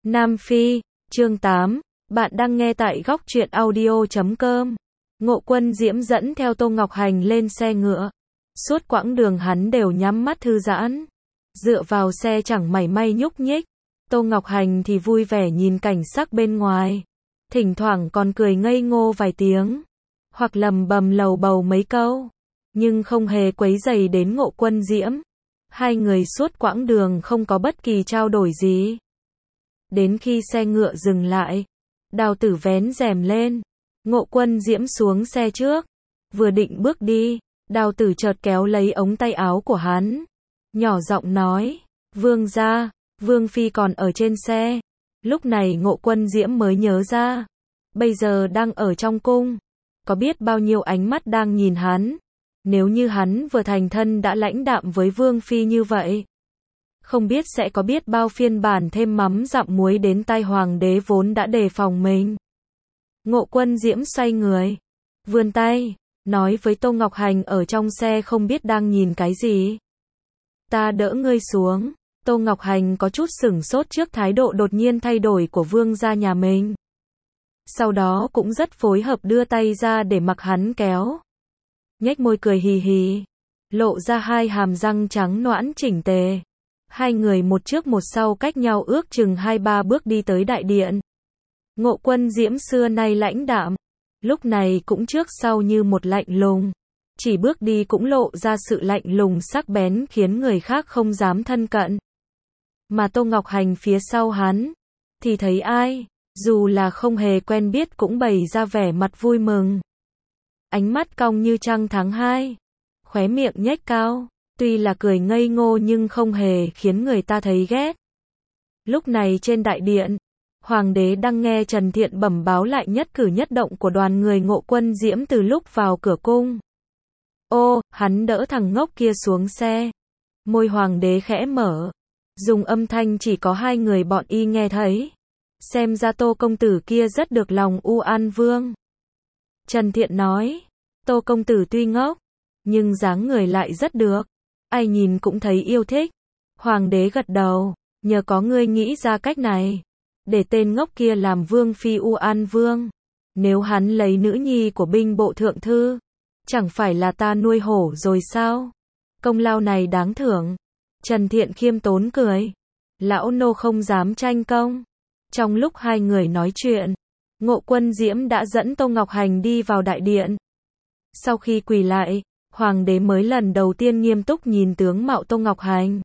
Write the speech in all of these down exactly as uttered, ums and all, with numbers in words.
Nam Phi, chương tám, bạn đang nghe tại góc truyện audio chấm com. Ngộ Quân Diễm dẫn theo Tô Ngọc Hành lên xe ngựa. Suốt quãng đường hắn đều nhắm mắt thư giãn. Dựa vào xe chẳng mảy may nhúc nhích. Tô Ngọc Hành thì vui vẻ nhìn cảnh sắc bên ngoài. Thỉnh thoảng còn cười ngây ngô vài tiếng. Hoặc lầm bầm lầu bầu mấy câu. Nhưng không hề quấy rầy đến Ngộ Quân Diễm. Hai người suốt quãng đường không có bất kỳ trao đổi gì. Đến khi xe ngựa dừng lại, Đào Tử vén rèm lên, Ngộ Quân Diễm xuống xe trước, vừa định bước đi, Đào Tử chợt kéo lấy ống tay áo của hắn, nhỏ giọng nói, Vương gia, Vương Phi còn ở trên xe. Lúc này Ngộ Quân Diễm mới nhớ ra, bây giờ đang ở trong cung, có biết bao nhiêu ánh mắt đang nhìn hắn, nếu như hắn vừa thành thân đã lãnh đạm với Vương Phi như vậy. Không biết sẽ có biết bao phiên bản thêm mắm dặm muối đến tai hoàng đế vốn đã đề phòng mình. Ngộ Quân Diễm xoay người, vươn tay, nói với Tô Ngọc Hành ở trong xe không biết đang nhìn cái gì. Ta đỡ ngươi xuống. Tô Ngọc Hành có chút sửng sốt trước thái độ đột nhiên thay đổi của vương gia nhà mình. Sau đó cũng rất phối hợp đưa tay ra để mặc hắn kéo. Nhếch môi cười hì hì, lộ ra hai hàm răng trắng nõn chỉnh tề. Hai người một trước một sau cách nhau ước chừng hai ba bước đi tới đại điện. Ngộ Quân Diễm xưa nay lãnh đạm, lúc này cũng trước sau như một lạnh lùng. Chỉ bước đi cũng lộ ra sự lạnh lùng sắc bén khiến người khác không dám thân cận. Mà Tô Ngọc Hành phía sau hắn, thì thấy ai, dù là không hề quen biết cũng bày ra vẻ mặt vui mừng. Ánh mắt cong như trăng tháng hai, khóe miệng nhếch cao. Tuy là cười ngây ngô nhưng không hề khiến người ta thấy ghét. Lúc này trên đại điện, Hoàng đế đang nghe Trần Thiện bẩm báo lại nhất cử nhất động của đoàn người Ngộ Quân Diễm từ lúc vào cửa cung. Ô, hắn đỡ thằng ngốc kia xuống xe. Môi Hoàng đế khẽ mở, dùng âm thanh chỉ có hai người bọn y nghe thấy. Xem ra Tô công tử kia rất được lòng U An Vương. Trần Thiện nói, Tô công tử tuy ngốc, nhưng dáng người lại rất được. Ai nhìn cũng thấy yêu thích. Hoàng đế gật đầu, nhờ có ngươi nghĩ ra cách này, để tên ngốc kia làm Vương Phi U An Vương. Nếu hắn lấy nữ nhi của binh bộ thượng thư, chẳng phải là ta nuôi hổ rồi sao? Công lao này đáng thưởng. Trần Thiện khiêm tốn cười, lão nô không dám tranh công. Trong lúc hai người nói chuyện, Ngộ Quân Diễm đã dẫn Tô Ngọc Hành đi vào đại điện. Sau khi quỳ lại, Hoàng đế mới lần đầu tiên nghiêm túc nhìn tướng mạo Tô Ngọc Hành.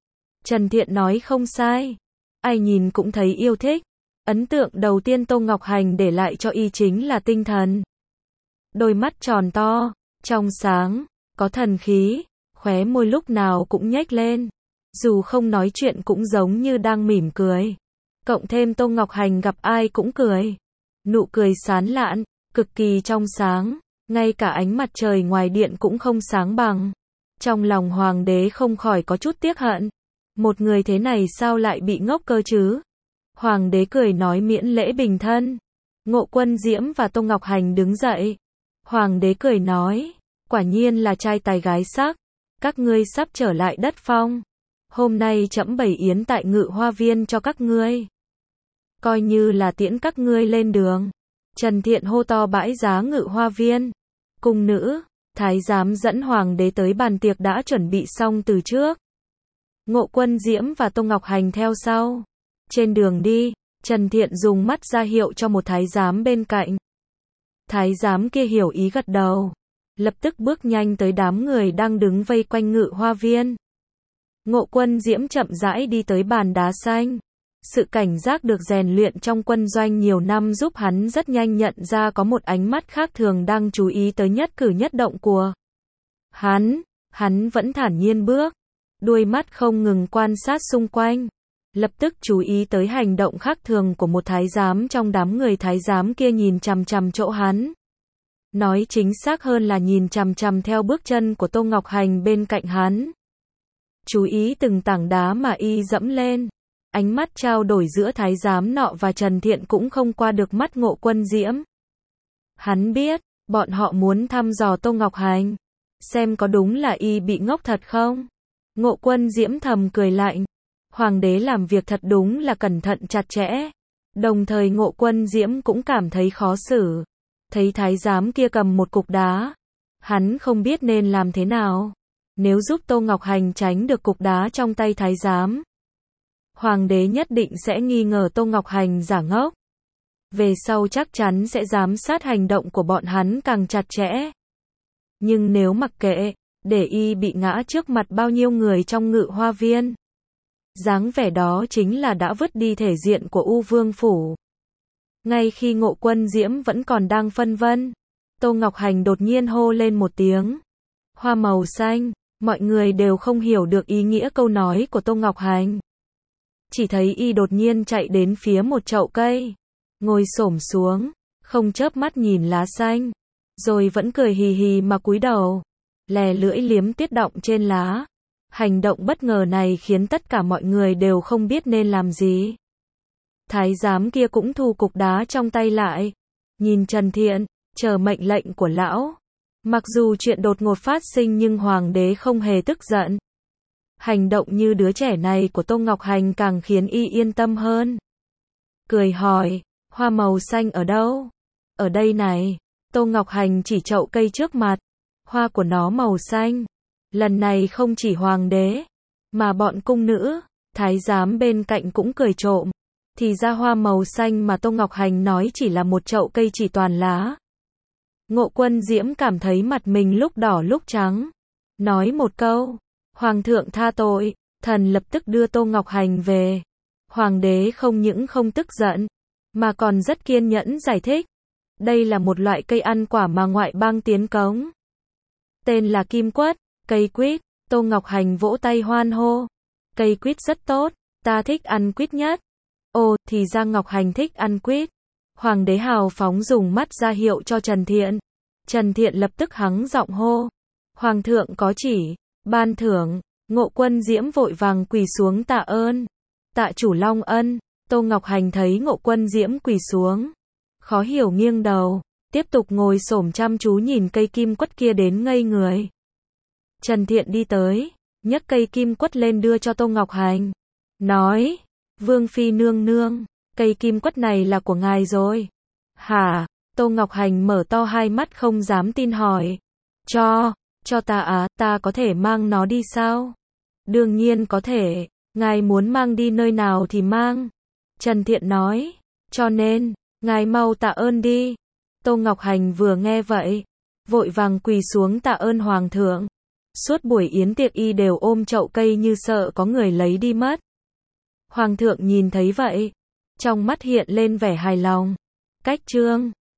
Trần Thiện nói không sai. Ai nhìn cũng thấy yêu thích. Ấn tượng đầu tiên Tô Ngọc Hành để lại cho y chính là tinh thần. Đôi mắt tròn to, trong sáng, có thần khí, khóe môi lúc nào cũng nhếch lên. Dù không nói chuyện cũng giống như đang mỉm cười. Cộng thêm Tô Ngọc Hành gặp ai cũng cười. Nụ cười sán lạn, cực kỳ trong sáng. Ngay cả ánh mặt trời ngoài điện cũng không sáng bằng. Trong lòng Hoàng đế không khỏi có chút tiếc hận. Một người thế này sao lại bị ngốc cơ chứ? Hoàng đế cười nói miễn lễ bình thân. Ngộ Quân Diễm và Tô Ngọc Hành đứng dậy. Hoàng đế cười nói, quả nhiên là trai tài gái sắc. Các ngươi sắp trở lại đất phong. Hôm nay trẫm bày yến tại Ngự Hoa Viên cho các ngươi. Coi như là tiễn các ngươi lên đường. Trần Thiện hô to bãi giá Ngự Hoa Viên. Cung nữ, thái giám dẫn Hoàng đế tới bàn tiệc đã chuẩn bị xong từ trước. Ngộ Quân Diễm và Tô Ngọc Hành theo sau. Trên đường đi, Trần Thiện dùng mắt ra hiệu cho một thái giám bên cạnh. Thái giám kia hiểu ý gật đầu, lập tức bước nhanh tới đám người đang đứng vây quanh Ngự Hoa Viên. Ngộ Quân Diễm chậm rãi đi tới bàn đá xanh. Sự cảnh giác được rèn luyện trong quân doanh nhiều năm giúp hắn rất nhanh nhận ra có một ánh mắt khác thường đang chú ý tới nhất cử nhất động của hắn. Hắn vẫn thản nhiên bước, đuôi mắt không ngừng quan sát xung quanh. Lập tức chú ý tới hành động khác thường của một thái giám trong đám người. Thái giám kia nhìn chằm chằm chỗ hắn. Nói chính xác hơn là nhìn chằm chằm theo bước chân của Tô Ngọc Hành bên cạnh hắn. Chú ý từng tảng đá mà y dẫm lên. Ánh mắt trao đổi giữa thái giám nọ và Trần Thiện cũng không qua được mắt Ngộ Quân Diễm. Hắn biết, bọn họ muốn thăm dò Tô Ngọc Hành. Xem có đúng là y bị ngốc thật không? Ngộ Quân Diễm thầm cười lạnh. Hoàng đế làm việc thật đúng là cẩn thận chặt chẽ. Đồng thời Ngộ Quân Diễm cũng cảm thấy khó xử. Thấy thái giám kia cầm một cục đá. Hắn không biết nên làm thế nào. Nếu giúp Tô Ngọc Hành tránh được cục đá trong tay thái giám, Hoàng đế nhất định sẽ nghi ngờ Tô Ngọc Hành giả ngốc. Về sau chắc chắn sẽ giám sát hành động của bọn hắn càng chặt chẽ. Nhưng nếu mặc kệ, để y bị ngã trước mặt bao nhiêu người trong Ngự Hoa Viên, dáng vẻ đó chính là đã vứt đi thể diện của U Vương Phủ. Ngay khi Ngộ Quân Diễm vẫn còn đang phân vân, Tô Ngọc Hành đột nhiên hô lên một tiếng. Hoa màu xanh, mọi người đều không hiểu được ý nghĩa câu nói của Tô Ngọc Hành. Chỉ thấy y đột nhiên chạy đến phía một chậu cây, ngồi xổm xuống, không chớp mắt nhìn lá xanh, rồi vẫn cười hì hì mà cúi đầu, lè lưỡi liếm tuyết đọng trên lá. Hành động bất ngờ này khiến tất cả mọi người đều không biết nên làm gì. Thái giám kia cũng thu cục đá trong tay lại, nhìn Trần Thiện, chờ mệnh lệnh của lão. Mặc dù chuyện đột ngột phát sinh nhưng hoàng đế không hề tức giận. Hành động như đứa trẻ này của Tô Ngọc Hành càng khiến y yên tâm hơn. Cười hỏi, hoa màu xanh ở đâu? Ở đây này. Tô Ngọc Hành chỉ chậu cây trước mặt. Hoa của nó màu xanh. Lần này không chỉ hoàng đế, mà bọn cung nữ, thái giám bên cạnh cũng cười trộm. Thì ra hoa màu xanh mà Tô Ngọc Hành nói chỉ là một chậu cây chỉ toàn lá. Ngộ Quân Diễm cảm thấy mặt mình lúc đỏ lúc trắng. Nói một câu, Hoàng thượng tha tội, thần lập tức đưa Tô Ngọc Hành về. Hoàng đế không những không tức giận, mà còn rất kiên nhẫn giải thích. Đây là một loại cây ăn quả mà ngoại bang tiến cống. Tên là kim quất, cây quýt. Tô Ngọc Hành vỗ tay hoan hô. Cây quýt rất tốt, ta thích ăn quýt nhất. Ồ, thì ra Ngọc Hành thích ăn quýt. Hoàng đế hào phóng dùng mắt ra hiệu cho Trần Thiện. Trần Thiện lập tức hắng giọng hô. Hoàng thượng có chỉ, ban thưởng. Ngộ Quân Diễm vội vàng quỳ xuống tạ ơn. Tạ chủ long ân. Tô Ngọc Hành thấy Ngộ Quân Diễm quỳ xuống, khó hiểu nghiêng đầu, tiếp tục ngồi xổm chăm chú nhìn cây kim quất kia đến ngây người. Trần Thiện đi tới, nhấc cây kim quất lên đưa cho Tô Ngọc Hành. Nói, Vương Phi nương nương, cây kim quất này là của ngài rồi. Hả? Tô Ngọc Hành mở to hai mắt không dám tin hỏi. Cho, cho ta à, ta có thể mang nó đi sao? Đương nhiên có thể, ngài muốn mang đi nơi nào thì mang. Trần Thiện nói, cho nên, ngài mau tạ ơn đi. Tô Ngọc Hành vừa nghe vậy, vội vàng quỳ xuống tạ ơn Hoàng thượng. Suốt buổi yến tiệc y đều ôm chậu cây như sợ có người lấy đi mất. Hoàng thượng nhìn thấy vậy, trong mắt hiện lên vẻ hài lòng. Cách chương